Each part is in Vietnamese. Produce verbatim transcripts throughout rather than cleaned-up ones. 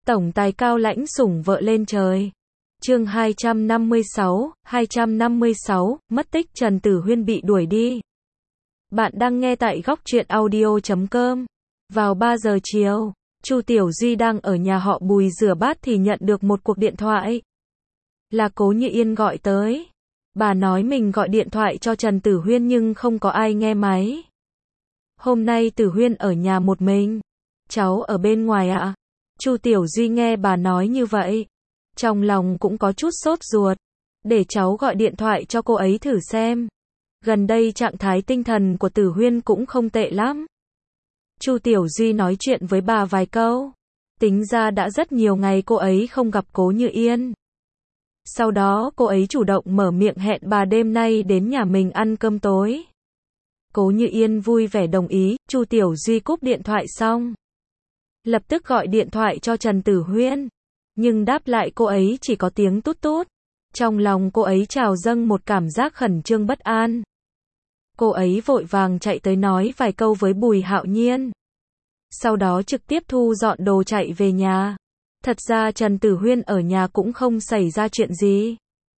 Tổng tài cao lãnh sủng vợ lên trời. Chương hai trăm năm mươi sáu, hai trăm năm mươi sáu, mất tích Trần Tử Huyên bị đuổi đi. Bạn đang nghe tại góc truyện audio chấm com. Vào ba giờ chiều, Chu Tiểu Duy đang ở nhà họ Bùi rửa bát thì nhận được một cuộc điện thoại. Là Cố Như Yên gọi tới. Bà nói mình gọi điện thoại cho Trần Tử Huyên nhưng không có ai nghe máy. Hôm nay Tử Huyên ở nhà một mình. Cháu ở bên ngoài ạ. À? Chu Tiểu Duy nghe bà nói như vậy, trong lòng cũng có chút sốt ruột. Để cháu gọi điện thoại cho cô ấy thử xem. Gần đây trạng thái tinh thần của Tử Huyên cũng không tệ lắm. Chu Tiểu Duy nói chuyện với bà vài câu. Tính ra đã rất nhiều ngày cô ấy không gặp Cố Như Yên. Sau đó cô ấy chủ động mở miệng hẹn bà đêm nay đến nhà mình ăn cơm tối. Cố Như Yên vui vẻ đồng ý. Chu Tiểu Duy cúp điện thoại xong, lập tức gọi điện thoại cho Trần Tử Huyên. Nhưng đáp lại cô ấy chỉ có tiếng tút tút. Trong lòng cô ấy trào dâng một cảm giác khẩn trương bất an. Cô ấy vội vàng chạy tới nói vài câu với Bùi Hạo Nhiên. Sau đó trực tiếp thu dọn đồ chạy về nhà. Thật ra Trần Tử Huyên ở nhà cũng không xảy ra chuyện gì.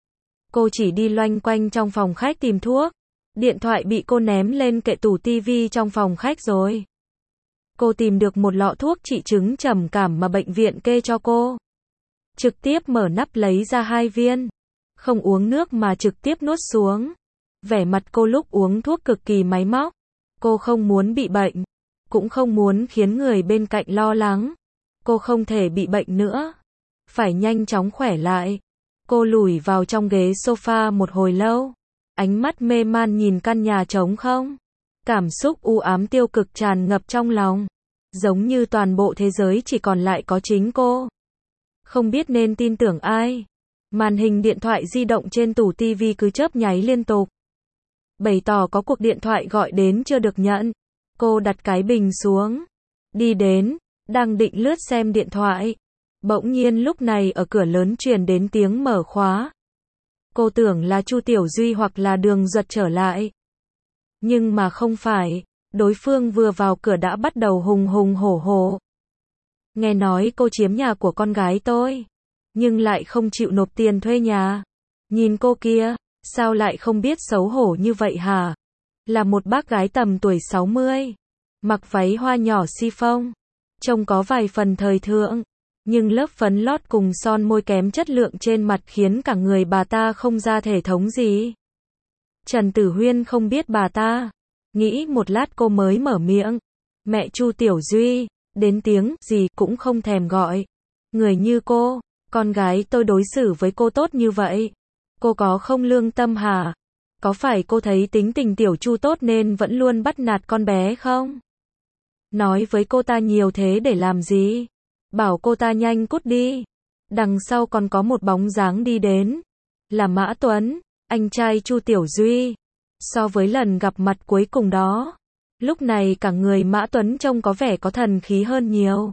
Cô chỉ đi loanh quanh trong phòng khách tìm thuốc. Điện thoại bị cô ném lên kệ tủ tivi trong phòng khách rồi. Cô tìm được một lọ thuốc trị chứng trầm cảm mà bệnh viện kê cho cô. Trực tiếp mở nắp lấy ra hai viên. Không uống nước mà trực tiếp nuốt xuống. Vẻ mặt cô lúc uống thuốc cực kỳ máy móc. Cô không muốn bị bệnh. Cũng không muốn khiến người bên cạnh lo lắng. Cô không thể bị bệnh nữa. Phải nhanh chóng khỏe lại. Cô lủi vào trong ghế sofa một hồi lâu. Ánh mắt mê man nhìn căn nhà trống không. Cảm xúc u ám tiêu cực tràn ngập trong lòng. Giống như toàn bộ thế giới chỉ còn lại có chính cô. Không biết nên tin tưởng ai. Màn hình điện thoại di động trên tủ tivi cứ chớp nháy liên tục. Bày tỏ có cuộc điện thoại gọi đến chưa được nhận. Cô đặt cái bình xuống. Đi đến, đang định lướt xem điện thoại. Bỗng nhiên lúc này ở cửa lớn truyền đến tiếng mở khóa. Cô tưởng là Chu Tiểu Duy hoặc là Đường Duật trở lại. Nhưng mà không phải. Đối phương vừa vào cửa đã bắt đầu hùng hùng hổ hổ. Nghe nói cô chiếm nhà của con gái tôi. Nhưng lại không chịu nộp tiền thuê nhà. Nhìn cô kia, sao lại không biết xấu hổ như vậy hả? Là một bác gái tầm tuổi sáu mươi. Mặc váy hoa nhỏ chiffon. Trông có vài phần thời thượng. Nhưng lớp phấn lót cùng son môi kém chất lượng trên mặt khiến cả người bà ta không ra thể thống gì. Trần Tử Huyên không biết bà ta. Nghĩ một lát cô mới mở miệng. Mẹ Chu Tiểu Duy. Đến tiếng gì cũng không thèm gọi. Người như cô, con gái tôi đối xử với cô tốt như vậy. Cô có không lương tâm hả? Có phải cô thấy tính tình Tiểu Chu tốt nên vẫn luôn bắt nạt con bé không? Nói với cô ta nhiều thế để làm gì? Bảo cô ta nhanh cút đi. Đằng sau còn có một bóng dáng đi đến. Là Mã Tuấn, anh trai Chu Tiểu Duy. So với lần gặp mặt cuối cùng đó, lúc này cả người Mã Tuấn trông có vẻ có thần khí hơn nhiều.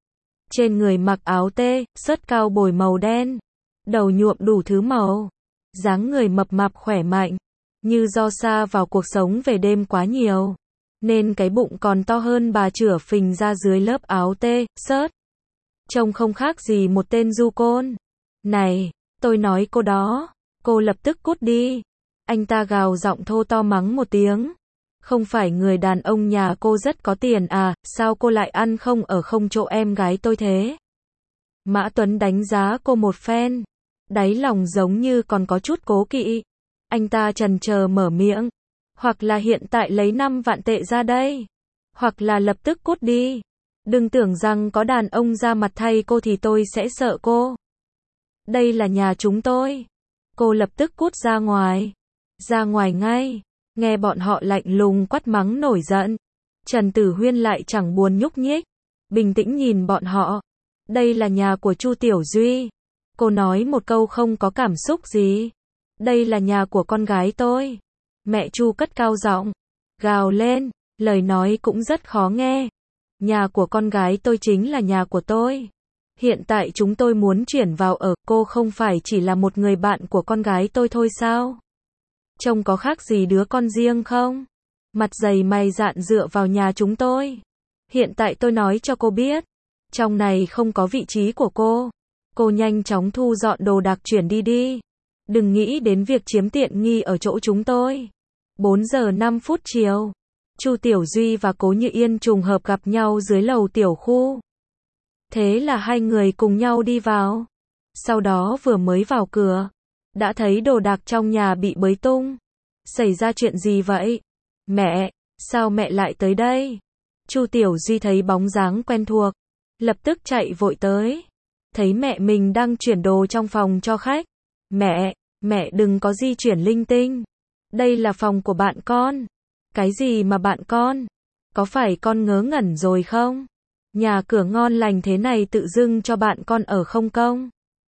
Trên người mặc áo tê, sớt cao bồi màu đen. Đầu nhuộm đủ thứ màu. Dáng người mập mạp khỏe mạnh. Như do xa vào cuộc sống về đêm quá nhiều. Nên cái bụng còn to hơn bà chửa phình ra dưới lớp áo tê, sớt. Trông không khác gì một tên du côn. Này, tôi nói cô đó. Cô lập tức cút đi. Anh ta gào giọng thô to mắng một tiếng. Không phải người đàn ông nhà cô rất có tiền à, sao cô lại ăn không ở không chỗ em gái tôi thế? Mã Tuấn đánh giá cô một phen. Đáy lòng giống như còn có chút cố kỵ. Anh ta chần chờ mở miệng. Hoặc là hiện tại lấy năm vạn tệ ra đây. Hoặc là lập tức cút đi. Đừng tưởng rằng có đàn ông ra mặt thay cô thì tôi sẽ sợ cô. Đây là nhà chúng tôi. Cô lập tức cút ra ngoài. Ra ngoài ngay. Nghe bọn họ lạnh lùng quát mắng nổi giận. Trần Tử Huyên lại chẳng buồn nhúc nhích. Bình tĩnh nhìn bọn họ. Đây là nhà của Chu Tiểu Duy. Cô nói một câu không có cảm xúc gì. Đây là nhà của con gái tôi. Mẹ Chu cất cao giọng. Gào lên. Lời nói cũng rất khó nghe. Nhà của con gái tôi chính là nhà của tôi. Hiện tại chúng tôi muốn chuyển vào ở. Cô không phải chỉ là một người bạn của con gái tôi thôi sao? Trông có khác gì đứa con riêng không? Mặt dày mày dạn dựa vào nhà chúng tôi. Hiện tại tôi nói cho cô biết. Trong này không có vị trí của cô. Cô nhanh chóng thu dọn đồ đạc chuyển đi đi. Đừng nghĩ đến việc chiếm tiện nghi ở chỗ chúng tôi. bốn giờ năm phút chiều. Chu Tiểu Duy và Cố Như Yên trùng hợp gặp nhau dưới lầu tiểu khu. Thế là hai người cùng nhau đi vào. Sau đó vừa mới vào cửa, đã thấy đồ đạc trong nhà bị bới tung. Xảy ra chuyện gì vậy? Mẹ, sao mẹ lại tới đây? Chu Tiểu Duy thấy bóng dáng quen thuộc, lập tức chạy vội tới. Thấy mẹ mình đang chuyển đồ trong phòng cho khách. Mẹ, mẹ đừng có di chuyển linh tinh. Đây là phòng của bạn con. Cái gì mà bạn con? Có phải con ngớ ngẩn rồi không? Nhà cửa ngon lành thế này tự dưng cho bạn con ở không công?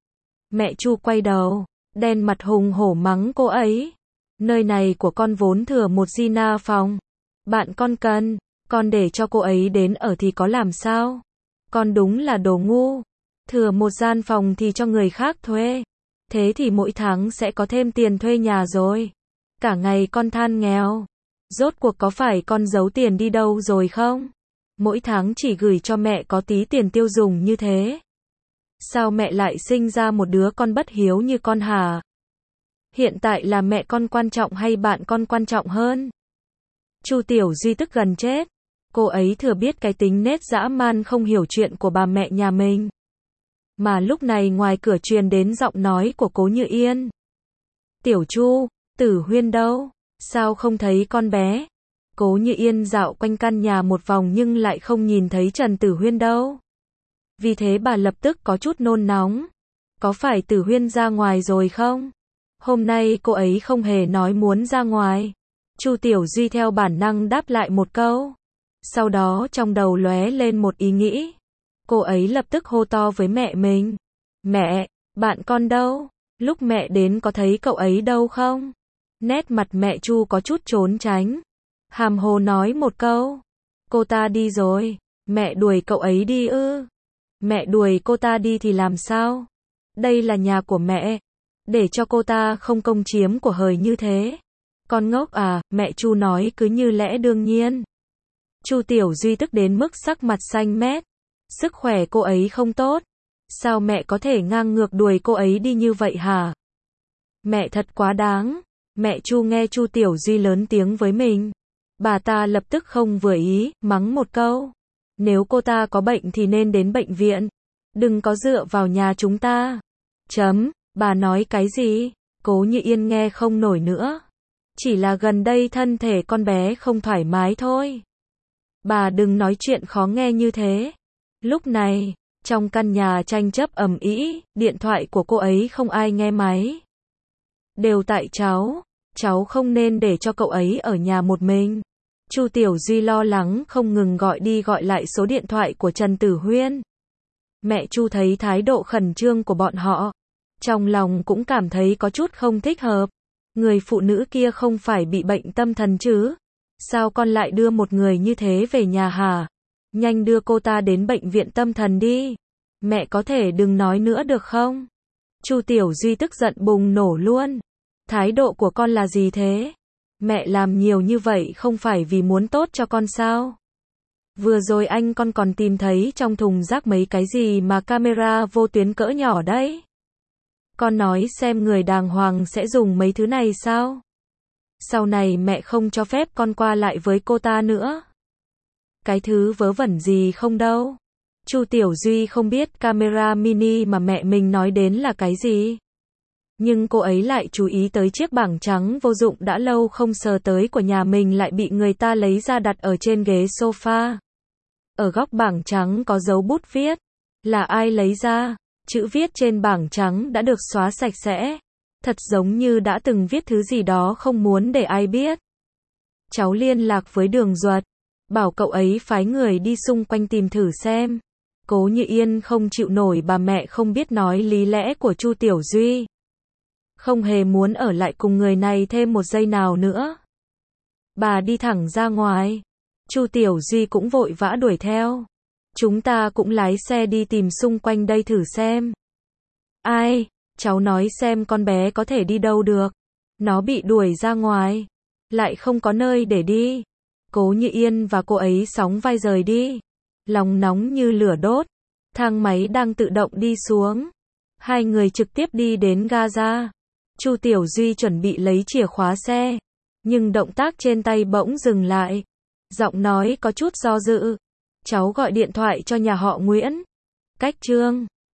Mẹ Chu quay đầu, đen mặt hùng hổ mắng cô ấy. Nơi này của con vốn thừa một Gina phòng. Bạn con cần, con để cho cô ấy đến ở thì có làm sao? Con đúng là đồ ngu. Thừa một gian phòng thì cho người khác thuê. Thế thì mỗi tháng sẽ có thêm tiền thuê nhà rồi. Cả ngày con than nghèo. Rốt cuộc có phải con giấu tiền đi đâu rồi không? Mỗi tháng chỉ gửi cho mẹ có tí tiền tiêu dùng như thế. Sao mẹ lại sinh ra một đứa con bất hiếu như con hả? Hiện tại là mẹ con quan trọng hay bạn con quan trọng hơn? Chu Tiểu Duy tức gần chết. Cô ấy thừa biết cái tính nết dã man không hiểu chuyện của bà mẹ nhà mình. Mà lúc này ngoài cửa truyền đến giọng nói của Cố Như Yên. Tiểu Chu, Tử Huyên đâu? Sao không thấy con bé? Cố Như Yên dạo quanh căn nhà một vòng nhưng lại không nhìn thấy Trần Tử Huyên đâu. Vì thế bà lập tức có chút nôn nóng. Có phải Tử Huyên ra ngoài rồi không? Hôm nay cô ấy không hề nói muốn ra ngoài. Chu Tiểu Duy theo bản năng đáp lại một câu. Sau đó trong đầu lóe lên một ý nghĩ. Cô ấy lập tức hô to với mẹ mình. Mẹ, bạn con đâu? Lúc mẹ đến có thấy cậu ấy đâu không? Nét mặt mẹ Chu có chút trốn tránh. Hàm hồ nói một câu. Cô ta đi rồi. Mẹ đuổi cậu ấy đi ư? Mẹ đuổi cô ta đi thì làm sao? Đây là nhà của mẹ. Để cho cô ta không công chiếm của hời như thế. Con ngốc à, mẹ Chu nói cứ như lẽ đương nhiên. Chu Tiểu Duy tức đến mức sắc mặt xanh mét. Sức khỏe cô ấy không tốt. Sao mẹ có thể ngang ngược đuổi cô ấy đi như vậy hả? Mẹ thật quá đáng. Mẹ Chu nghe Chu Tiểu Duy lớn tiếng với mình. Bà ta lập tức không vừa ý, mắng một câu. Nếu cô ta có bệnh thì nên đến bệnh viện. Đừng có dựa vào nhà chúng ta. Chấm, bà nói cái gì? Cố Như Yên nghe không nổi nữa. Chỉ là gần đây thân thể con bé không thoải mái thôi. Bà đừng nói chuyện khó nghe như thế. Lúc này, trong căn nhà tranh chấp ầm ĩ, điện thoại của cô ấy không ai nghe máy. Đều tại cháu, cháu không nên để cho cậu ấy ở nhà một mình. Chu Tiểu Duy lo lắng không ngừng gọi đi gọi lại số điện thoại của Trần Tử Huyên. Mẹ Chu thấy thái độ khẩn trương của bọn họ, trong lòng cũng cảm thấy có chút không thích hợp. Người phụ nữ kia không phải bị bệnh tâm thần chứ? Sao con lại đưa một người như thế về nhà hả? Nhanh đưa cô ta đến bệnh viện tâm thần đi. Mẹ có thể đừng nói nữa được không? Chu Tiểu Duy tức giận bùng nổ luôn. Thái độ của con là gì thế? Mẹ làm nhiều như vậy không phải vì muốn tốt cho con sao? Vừa rồi anh con còn tìm thấy trong thùng rác mấy cái gì mà camera vô tuyến cỡ nhỏ đấy. Con nói xem người đàng hoàng sẽ dùng mấy thứ này sao? Sau này mẹ không cho phép con qua lại với cô ta nữa. Cái thứ vớ vẩn gì không đâu. Chu Tiểu Duy không biết camera mini mà mẹ mình nói đến là cái gì. Nhưng cô ấy lại chú ý tới chiếc bảng trắng vô dụng đã lâu không sờ tới của nhà mình lại bị người ta lấy ra đặt ở trên ghế sofa. Ở góc bảng trắng có dấu bút viết. Là ai lấy ra? Chữ viết trên bảng trắng đã được xóa sạch sẽ. Thật giống như đã từng viết thứ gì đó không muốn để ai biết. Cháu liên lạc với Đường Duật, bảo cậu ấy phái người đi xung quanh tìm thử xem. Cố Như Yên không chịu nổi bà mẹ không biết nói lý lẽ của Chu Tiểu Duy. Không hề muốn ở lại cùng người này thêm một giây nào nữa. Bà đi thẳng ra ngoài. Chu Tiểu Duy cũng vội vã đuổi theo. Chúng ta cũng lái xe đi tìm xung quanh đây thử xem. Ai? Cháu nói xem con bé có thể đi đâu được. Nó bị đuổi ra ngoài. Lại không có nơi để đi. Cố Như Yên và cô ấy sóng vai rời đi. Lòng nóng như lửa đốt. Thang máy đang tự động đi xuống. Hai người trực tiếp đi đến Gaza. Chu Tiểu Duy chuẩn bị lấy chìa khóa xe, nhưng động tác trên tay bỗng dừng lại. Giọng nói có chút do dự. Cháu gọi điện thoại cho nhà họ Nguyễn. Cách Trương.